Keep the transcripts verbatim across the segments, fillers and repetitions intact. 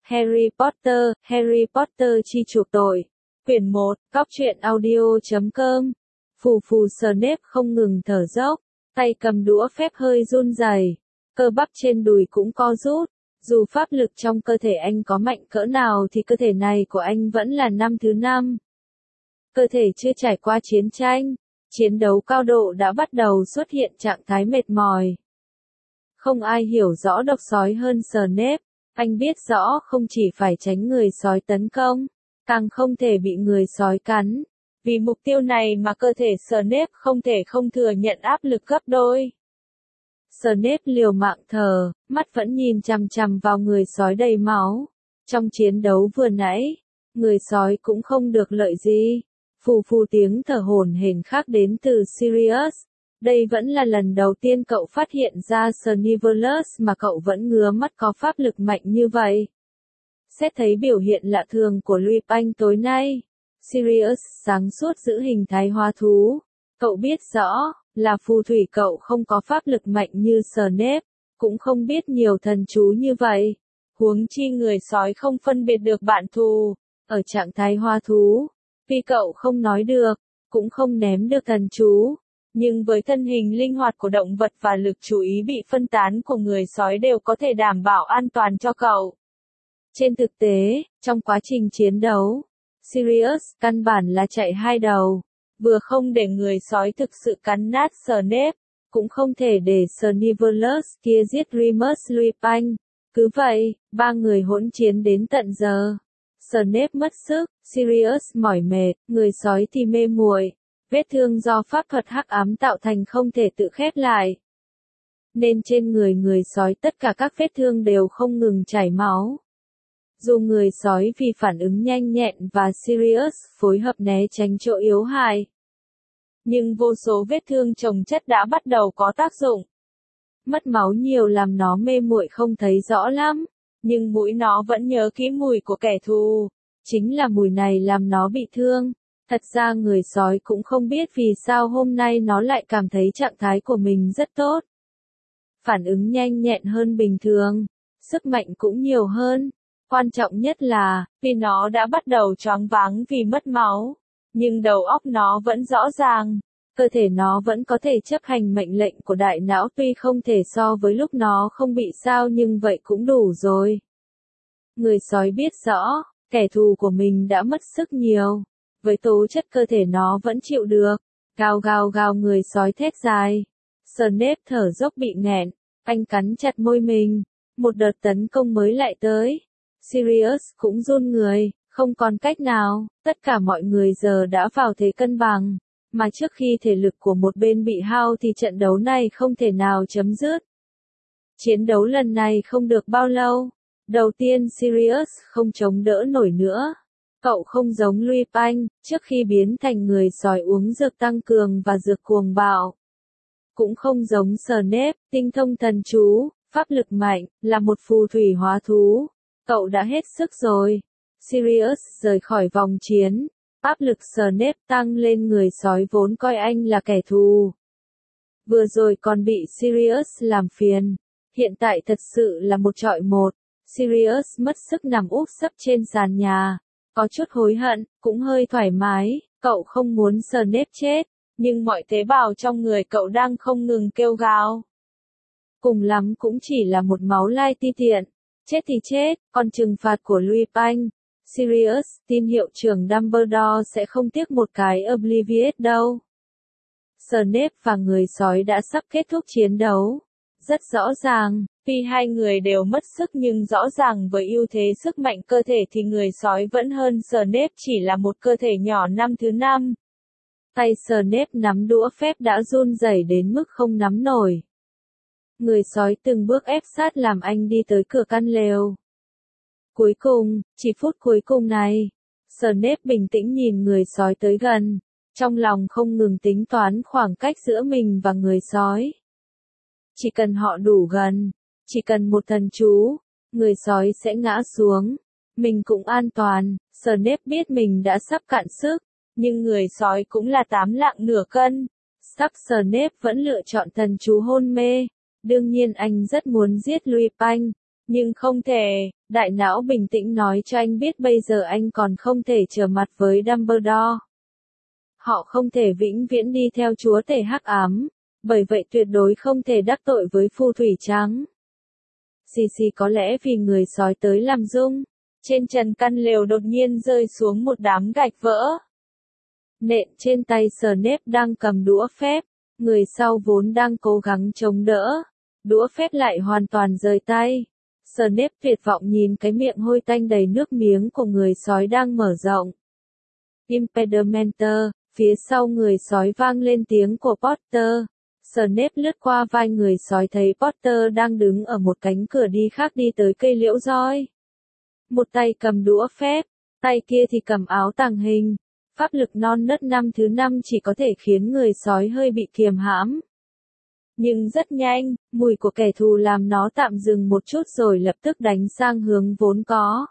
Harry Potter, Harry Potter chi chuộc tội. Quyển một, Cóc truyện audio chấm com. Phù phù Snape không ngừng thở dốc, tay cầm đũa phép hơi run rẩy, cơ bắp trên đùi cũng co rút. Dù pháp lực trong cơ thể anh có mạnh cỡ nào thì cơ thể này của anh vẫn là năm thứ năm. Cơ thể chưa trải qua chiến tranh, chiến đấu cao độ đã bắt đầu xuất hiện trạng thái mệt mỏi. Không ai hiểu rõ độc sói hơn Snape, anh biết rõ không chỉ phải tránh người sói tấn công, càng không thể bị người sói cắn. Vì mục tiêu này mà cơ thể Snape không thể không thừa nhận áp lực gấp đôi. Snape liều mạng thở, mắt vẫn nhìn chằm chằm vào người sói đầy máu. Trong chiến đấu vừa nãy, người sói cũng không được lợi gì. Phù phù tiếng thở hổn hển khác đến từ Sirius. Đây vẫn là lần đầu tiên cậu phát hiện ra Snivellus mà cậu vẫn ngứa mắt có pháp lực mạnh như vậy. Xét thấy biểu hiện lạ thường của Lupin tối nay, Sirius sáng suốt giữ hình thái hóa thú. Cậu biết rõ, là phù thủy cậu không có pháp lực mạnh như Snape, cũng không biết nhiều thần chú như vậy. Huống chi người sói không phân biệt được bạn thù, ở trạng thái hóa thú. Vì cậu không nói được, cũng không ném được thần chú. Nhưng với thân hình linh hoạt của động vật và lực chú ý bị phân tán của người sói đều có thể đảm bảo an toàn cho cậu. Trên thực tế, trong quá trình chiến đấu, Sirius căn bản là chạy hai đầu, vừa không để người sói thực sự cắn nát Snape, cũng không thể để Snivellus kia giết Remus Lupin. Cứ vậy, ba người hỗn chiến đến tận giờ. Snape mất sức, Sirius mỏi mệt, người sói thì mê muội. Vết thương do pháp thuật hắc ám tạo thành không thể tự khép lại. Nên trên người người sói tất cả các vết thương đều không ngừng chảy máu. Dù người sói vì phản ứng nhanh nhẹn và Sirius phối hợp né tránh chỗ yếu hại, nhưng vô số vết thương chồng chất đã bắt đầu có tác dụng. Mất máu nhiều làm nó mê muội không thấy rõ lắm, nhưng mũi nó vẫn nhớ kỹ mùi của kẻ thù. Chính là mùi này làm nó bị thương. Thật ra người sói cũng không biết vì sao hôm nay nó lại cảm thấy trạng thái của mình rất tốt. Phản ứng nhanh nhẹn hơn bình thường, sức mạnh cũng nhiều hơn. Quan trọng nhất là, vì nó đã bắt đầu choáng váng vì mất máu, nhưng đầu óc nó vẫn rõ ràng, cơ thể nó vẫn có thể chấp hành mệnh lệnh của đại não tuy không thể so với lúc nó không bị sao nhưng vậy cũng đủ rồi. Người sói biết rõ, kẻ thù của mình đã mất sức nhiều, với tố chất cơ thể nó vẫn chịu được. Gào gào gào người sói thét dài. Snape thở dốc bị nghẹn, anh cắn chặt môi mình, một đợt tấn công mới lại tới. Sirius cũng run người, không còn cách nào, tất cả mọi người giờ đã vào thế cân bằng, mà trước khi thể lực của một bên bị hao thì trận đấu này không thể nào chấm dứt. Chiến đấu lần này không được bao lâu, đầu tiên Sirius không chống đỡ nổi nữa. Cậu không giống Lupin, trước khi biến thành người sói uống dược tăng cường và dược cuồng bạo. Cũng không giống Snape, tinh thông thần chú, pháp lực mạnh, là một phù thủy hóa thú. Cậu đã hết sức rồi. Sirius rời khỏi vòng chiến. Áp lực Snape tăng lên người sói vốn coi anh là kẻ thù. Vừa rồi còn bị Sirius làm phiền. Hiện tại thật sự là một chọi một. Sirius mất sức nằm úp sấp trên sàn nhà. Có chút hối hận, cũng hơi thoải mái. Cậu không muốn Snape chết, nhưng mọi tế bào trong người cậu đang không ngừng kêu gào. Cùng lắm cũng chỉ là một máu lai ti tiện. Chết thì chết, còn trừng phạt của Lupin, Sirius tin hiệu trưởng Dumbledore sẽ không tiếc một cái Oblivious đâu. Snape và người sói đã sắp kết thúc chiến đấu. Rất rõ ràng, tuy hai người đều mất sức nhưng rõ ràng với ưu thế sức mạnh cơ thể thì người sói vẫn hơn Snape chỉ là một cơ thể nhỏ năm thứ năm. Tay Snape nắm đũa phép đã run rẩy đến mức không nắm nổi. Người sói từng bước ép sát làm anh đi tới cửa căn lều. Cuối cùng, chỉ phút cuối cùng này, Snape bình tĩnh nhìn người sói tới gần, trong lòng không ngừng tính toán khoảng cách giữa mình và người sói. Chỉ cần họ đủ gần, chỉ cần một thần chú, người sói sẽ ngã xuống, mình cũng an toàn. Snape biết mình đã sắp cạn sức, nhưng người sói cũng là tám lạng nửa cân. Sắc Snape vẫn lựa chọn thần chú hôn mê. Đương nhiên anh rất muốn giết Lupin, Nhưng không thể, đại não bình tĩnh nói cho anh biết bây giờ anh còn không thể trở mặt với Dumbledore. Họ không thể vĩnh viễn đi theo chúa tể hắc ám, bởi vậy tuyệt đối không thể đắc tội với phù thủy trắng. Xì xì có lẽ vì người sói tới làm rung, trên trần căn lều đột nhiên rơi xuống một đám gạch vỡ. Nện trên tay Snape đang cầm đũa phép, người sau vốn đang cố gắng chống đỡ, đũa phép lại hoàn toàn rời tay. Snape tuyệt vọng nhìn cái miệng hôi tanh đầy nước miếng của người sói đang mở rộng. Impedimenter, phía sau người sói vang lên tiếng của Potter. Snape lướt qua vai người sói thấy Potter đang đứng ở một cánh cửa đi khác đi tới cây liễu roi. Một tay cầm đũa phép, tay kia thì cầm áo tàng hình. Pháp lực non nớt năm thứ năm chỉ có thể khiến người sói hơi bị kiềm hãm. Nhưng rất nhanh, mùi của kẻ thù làm nó tạm dừng một chút rồi lập tức đánh sang hướng vốn có.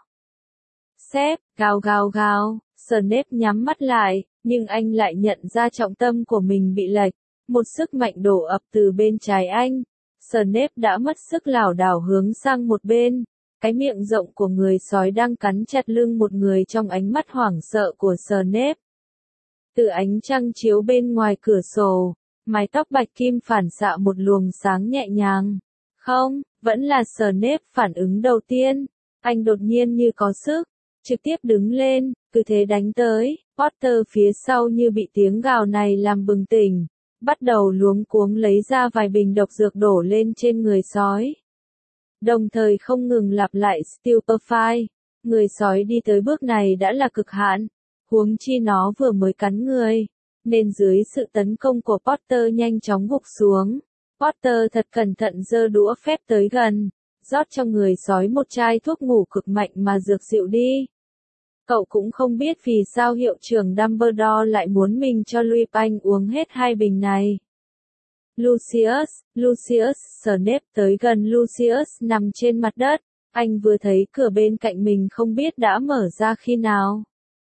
Sếp, gào gào gào, Snape nhắm mắt lại, nhưng anh lại nhận ra trọng tâm của mình bị lệch. Một sức mạnh đổ ập từ bên trái anh. Snape đã mất sức lảo đảo hướng sang một bên. Cái miệng rộng của người sói đang cắn chặt lưng một người trong ánh mắt hoảng sợ của Snape. Từ ánh trăng chiếu bên ngoài cửa sổ, mái tóc bạch kim phản xạ một luồng sáng nhẹ nhàng. Không, vẫn là Snape phản ứng đầu tiên. Anh đột nhiên như có sức, trực tiếp đứng lên, cứ thế đánh tới. Potter phía sau như bị tiếng gào này làm bừng tỉnh, bắt đầu luống cuống lấy ra vài bình độc dược đổ lên trên người sói. Đồng thời không ngừng lặp lại Stupefy. Người sói đi tới bước này đã là cực hạn, huống chi nó vừa mới cắn người, nên dưới sự tấn công của Potter nhanh chóng gục xuống. Potter thật cẩn thận giơ đũa phép tới gần, rót cho người sói một chai thuốc ngủ cực mạnh mà dược dịu đi. Cậu cũng không biết vì sao hiệu trưởng Dumbledore lại muốn mình cho Lupin uống hết hai bình này. Lucius, Lucius, Snape tới gần Lucius nằm trên mặt đất, anh vừa thấy cửa bên cạnh mình không biết đã mở ra khi nào.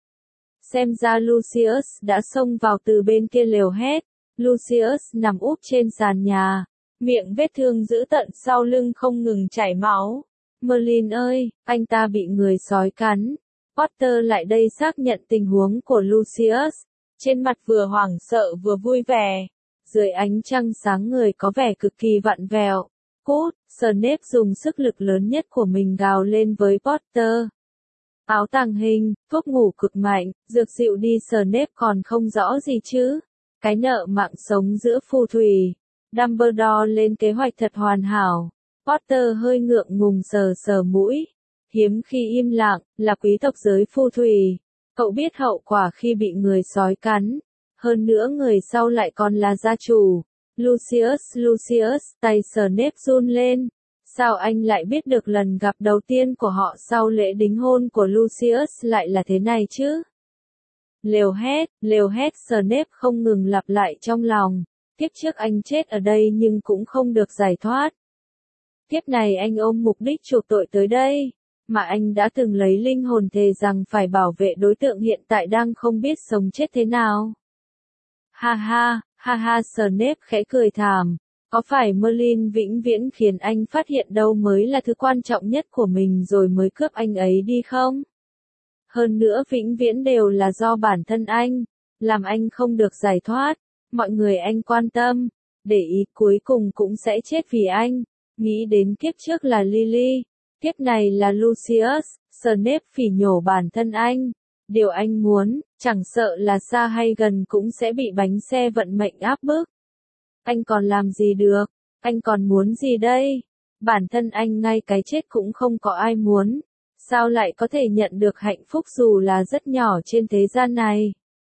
Xem ra Lucius đã xông vào từ bên kia lều hét. Lucius nằm úp trên sàn nhà, miệng vết thương dữ tợn sau lưng không ngừng chảy máu. Merlin ơi, anh ta bị người sói cắn. Potter lại đây xác nhận tình huống của Lucius, trên mặt vừa hoảng sợ vừa vui vẻ. Dưới ánh trăng sáng người có vẻ cực kỳ vặn vẹo. Cút, Snape dùng sức lực lớn nhất của mình gào lên với Potter. Áo tàng hình, thuốc ngủ cực mạnh, dược dịu đi Snape còn không rõ gì chứ. Cái nợ mạng sống giữa phù thủy. Dumbledore lên kế hoạch thật hoàn hảo. Potter hơi ngượng ngùng sờ sờ mũi. Hiếm khi im lặng, là quý tộc giới phù thủy. Cậu biết hậu quả khi bị người sói cắn. Hơn nữa người sau lại còn là gia chủ. Lucius, Lucius, tay Snape run lên. Sao anh lại biết được lần gặp đầu tiên của họ sau lễ đính hôn của Lucius lại là thế này chứ? Lều hét, lều hét Snape không ngừng lặp lại trong lòng. Kiếp trước anh chết ở đây nhưng cũng không được giải thoát. Kiếp này anh ôm mục đích chuộc tội tới đây, mà anh đã từng lấy linh hồn thề rằng phải bảo vệ đối tượng hiện tại đang không biết sống chết thế nào. Ha ha, ha ha Snape khẽ cười thảm. Có phải Merlin vĩnh viễn khiến anh phát hiện đâu mới là thứ quan trọng nhất của mình rồi mới cướp anh ấy đi không? Hơn nữa vĩnh viễn đều là do bản thân anh, làm anh không được giải thoát, mọi người anh quan tâm, để ý cuối cùng cũng sẽ chết vì anh. Nghĩ đến kiếp trước là Lily, kiếp này là Lucius, Snape phỉ nhổ bản thân anh. Điều anh muốn, chẳng sợ là xa hay gần cũng sẽ bị bánh xe vận mệnh áp bức. Anh còn làm gì được? Anh còn muốn gì đây? Bản thân anh ngay cái chết cũng không có ai muốn. Sao lại có thể nhận được hạnh phúc dù là rất nhỏ trên thế gian này?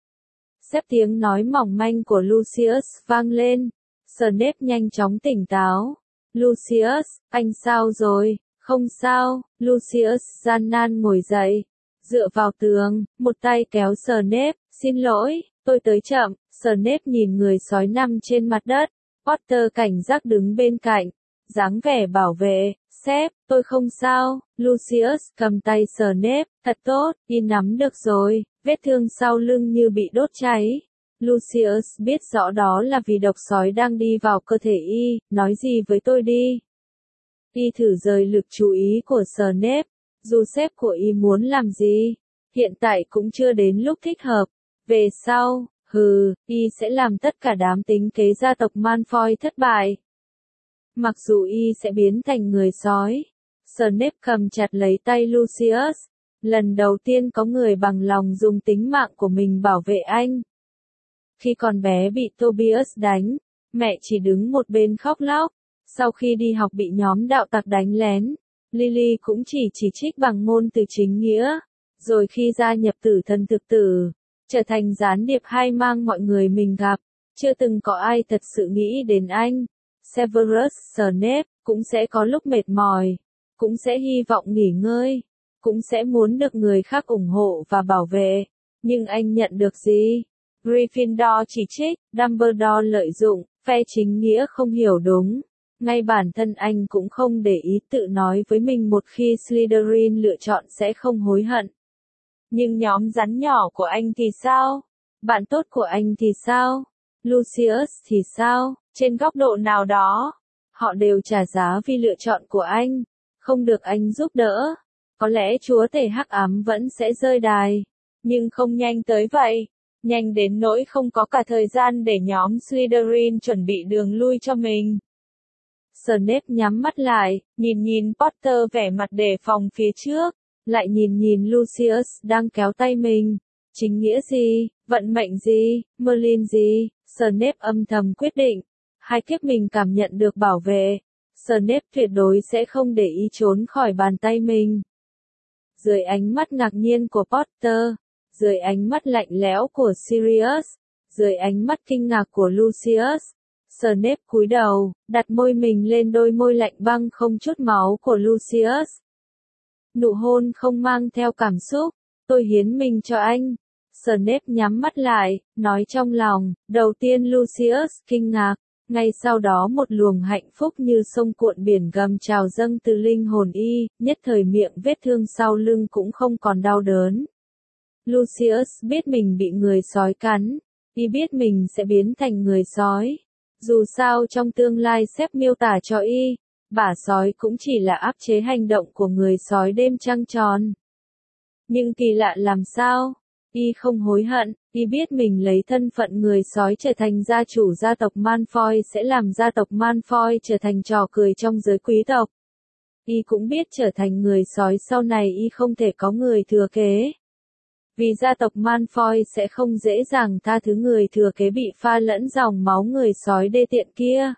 Xếp tiếng nói mỏng manh của Lucius vang lên. Snape nhanh chóng tỉnh táo. Lucius, anh sao rồi? Không sao. Lucius gian nan ngồi dậy. Dựa vào tường, một tay kéo Snape. Xin lỗi, tôi tới chậm. Snape nhìn người sói nằm trên mặt đất. Potter cảnh giác đứng bên cạnh. Dáng vẻ bảo vệ. Sếp, tôi không sao. Lucius cầm tay Snape. Thật tốt, y nắm được rồi. Vết thương sau lưng như bị đốt cháy. Lucius biết rõ đó là vì độc sói đang đi vào cơ thể y. Nói gì với tôi đi. Y thử rời lực chú ý của Snape, dù sếp của Y muốn làm gì, hiện tại cũng chưa đến lúc thích hợp. Về sau, hừ, Y sẽ làm tất cả đám tính kế gia tộc Malfoy thất bại. Mặc dù Y sẽ biến thành người sói. Snape cầm chặt lấy tay Lucius. Lần đầu tiên có người bằng lòng dùng tính mạng của mình bảo vệ anh. Khi còn bé bị Tobias đánh, mẹ chỉ đứng một bên khóc lóc. Sau khi đi học bị nhóm đạo tặc đánh lén, Lily cũng chỉ chỉ trích bằng ngôn từ chính nghĩa. Rồi khi gia nhập tử thần thực tử, trở thành gián điệp hay mang mọi người mình gặp, chưa từng có ai thật sự nghĩ đến anh. Severus Snape cũng sẽ có lúc mệt mỏi, cũng sẽ hy vọng nghỉ ngơi, cũng sẽ muốn được người khác ủng hộ và bảo vệ. Nhưng anh nhận được gì? Gryffindor chỉ trích, Dumbledore lợi dụng, phe chính nghĩa không hiểu đúng. Ngay bản thân anh cũng không để ý, tự nói với mình một khi Slytherin lựa chọn sẽ không hối hận. Nhưng nhóm rắn nhỏ của anh thì sao? Bạn tốt của anh thì sao? Lucius thì sao? Trên góc độ nào đó, họ đều trả giá vì lựa chọn của anh, không được anh giúp đỡ. Có lẽ chúa tể hắc ám vẫn sẽ rơi đài, nhưng không nhanh tới vậy. Nhanh đến nỗi không có cả thời gian để nhóm Slytherin chuẩn bị đường lui cho mình. Snape nhắm mắt lại, nhìn nhìn Potter vẻ mặt đề phòng phía trước, lại nhìn nhìn Lucius đang kéo tay mình. Chính nghĩa gì, vận mệnh gì, Merlin gì, Snape âm thầm quyết định. Hai kiếp mình cảm nhận được bảo vệ. Snape tuyệt đối sẽ không để ý trốn khỏi bàn tay mình. Dưới ánh mắt ngạc nhiên của Potter, dưới ánh mắt lạnh lẽo của Sirius, dưới ánh mắt kinh ngạc của Lucius, Snape cúi đầu, đặt môi mình lên đôi môi lạnh băng không chút máu của Lucius. Nụ hôn không mang theo cảm xúc, tôi hiến mình cho anh. Snape nhắm mắt lại, nói trong lòng, đầu tiên Lucius kinh ngạc, ngay sau đó một luồng hạnh phúc như sông cuộn biển gầm trào dâng từ linh hồn y, nhất thời miệng vết thương sau lưng cũng không còn đau đớn. Lucius biết mình bị người sói cắn, y biết mình sẽ biến thành người sói. Dù sao trong tương lai sếp miêu tả cho y, bả sói cũng chỉ là áp chế hành động của người sói đêm trăng tròn. Nhưng kỳ lạ làm sao? Y không hối hận, y biết mình lấy thân phận người sói trở thành gia chủ gia tộc Malfoy sẽ làm gia tộc Malfoy trở thành trò cười trong giới quý tộc. Y cũng biết trở thành người sói sau này y không thể có người thừa kế. Vì gia tộc Malfoy sẽ không dễ dàng tha thứ người thừa kế bị pha lẫn dòng máu người sói đê tiện kia.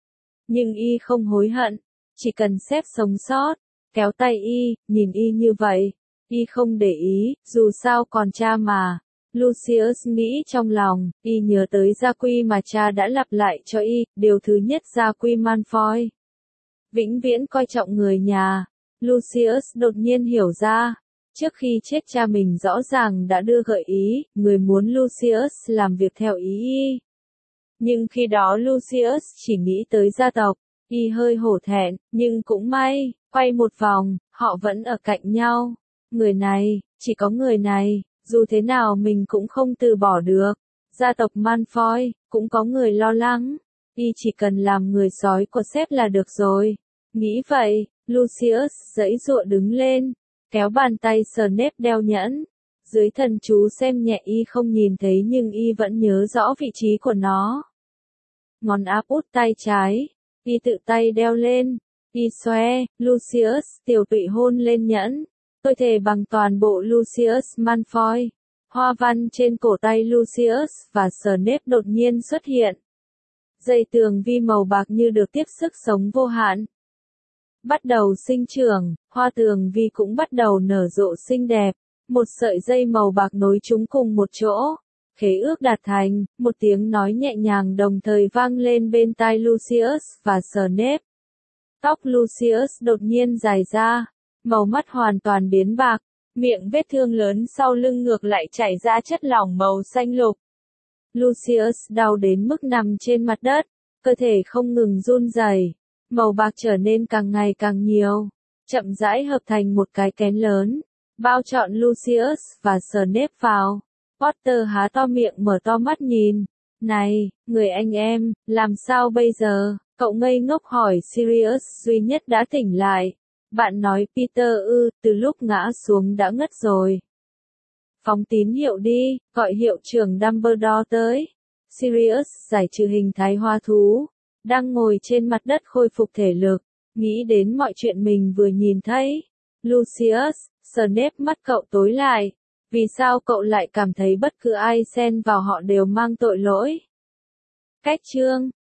Nhưng y không hối hận, chỉ cần sếp sống sót, kéo tay y, nhìn y như vậy. Y không để ý, dù sao còn cha mà. Lucius nghĩ trong lòng, y nhớ tới gia quy mà cha đã lặp lại cho y, điều thứ nhất gia quy Malfoy. Vĩnh viễn coi trọng người nhà. Lucius đột nhiên hiểu ra, trước khi chết cha mình rõ ràng đã đưa gợi ý, người muốn Lucius làm việc theo ý y. Nhưng khi đó Lucius chỉ nghĩ tới gia tộc, y hơi hổ thẹn, nhưng cũng may, quay một vòng, họ vẫn ở cạnh nhau. Người này, chỉ có người này, dù thế nào mình cũng không từ bỏ được. Gia tộc Malfoy, cũng có người lo lắng. Y chỉ cần làm người sói của sếp là được rồi. Nghĩ vậy, Lucius giãy giụa đứng lên, kéo bàn tay Snape đeo nhẫn. Dưới thần chú xem nhẹ y không nhìn thấy nhưng y vẫn nhớ rõ vị trí của nó. Ngón áp út tay trái, y tự tay đeo lên. Y xoe, Lucius tiểu tụy hôn lên nhẫn. Tôi thề bằng toàn bộ Lucius Malfoy. Hoa văn trên cổ tay Lucius và Snape đột nhiên xuất hiện. Dây tường vi màu bạc như được tiếp sức sống vô hạn. Bắt đầu sinh trưởng, hoa tường vi cũng bắt đầu nở rộ xinh đẹp. Một sợi dây màu bạc nối chúng cùng một chỗ. Khế ước đạt thành, một tiếng nói nhẹ nhàng đồng thời vang lên bên tai Lucius và Snape. Tóc Lucius đột nhiên dài ra. Màu mắt hoàn toàn biến bạc, miệng vết thương lớn sau lưng ngược lại chảy ra chất lỏng màu xanh lục. Lucius đau đến mức nằm trên mặt đất, cơ thể không ngừng run rẩy, màu bạc trở nên càng ngày càng nhiều, chậm rãi hợp thành một cái kén lớn, bao trọn Lucius và Snape vào. Potter há to miệng mở to mắt nhìn. Này, người anh em, làm sao bây giờ? Cậu ngây ngốc hỏi Sirius duy nhất đã tỉnh lại. Bạn nói Peter ư, từ lúc ngã xuống đã ngất rồi. Phóng tín hiệu đi, gọi hiệu trưởng Dumbledore tới. Sirius giải trừ hình thái hoa thú, đang ngồi trên mặt đất khôi phục thể lực, nghĩ đến mọi chuyện mình vừa nhìn thấy. Lucius, Snape mắt cậu tối lại. Vì sao cậu lại cảm thấy bất cứ ai xen vào họ đều mang tội lỗi? Cách chương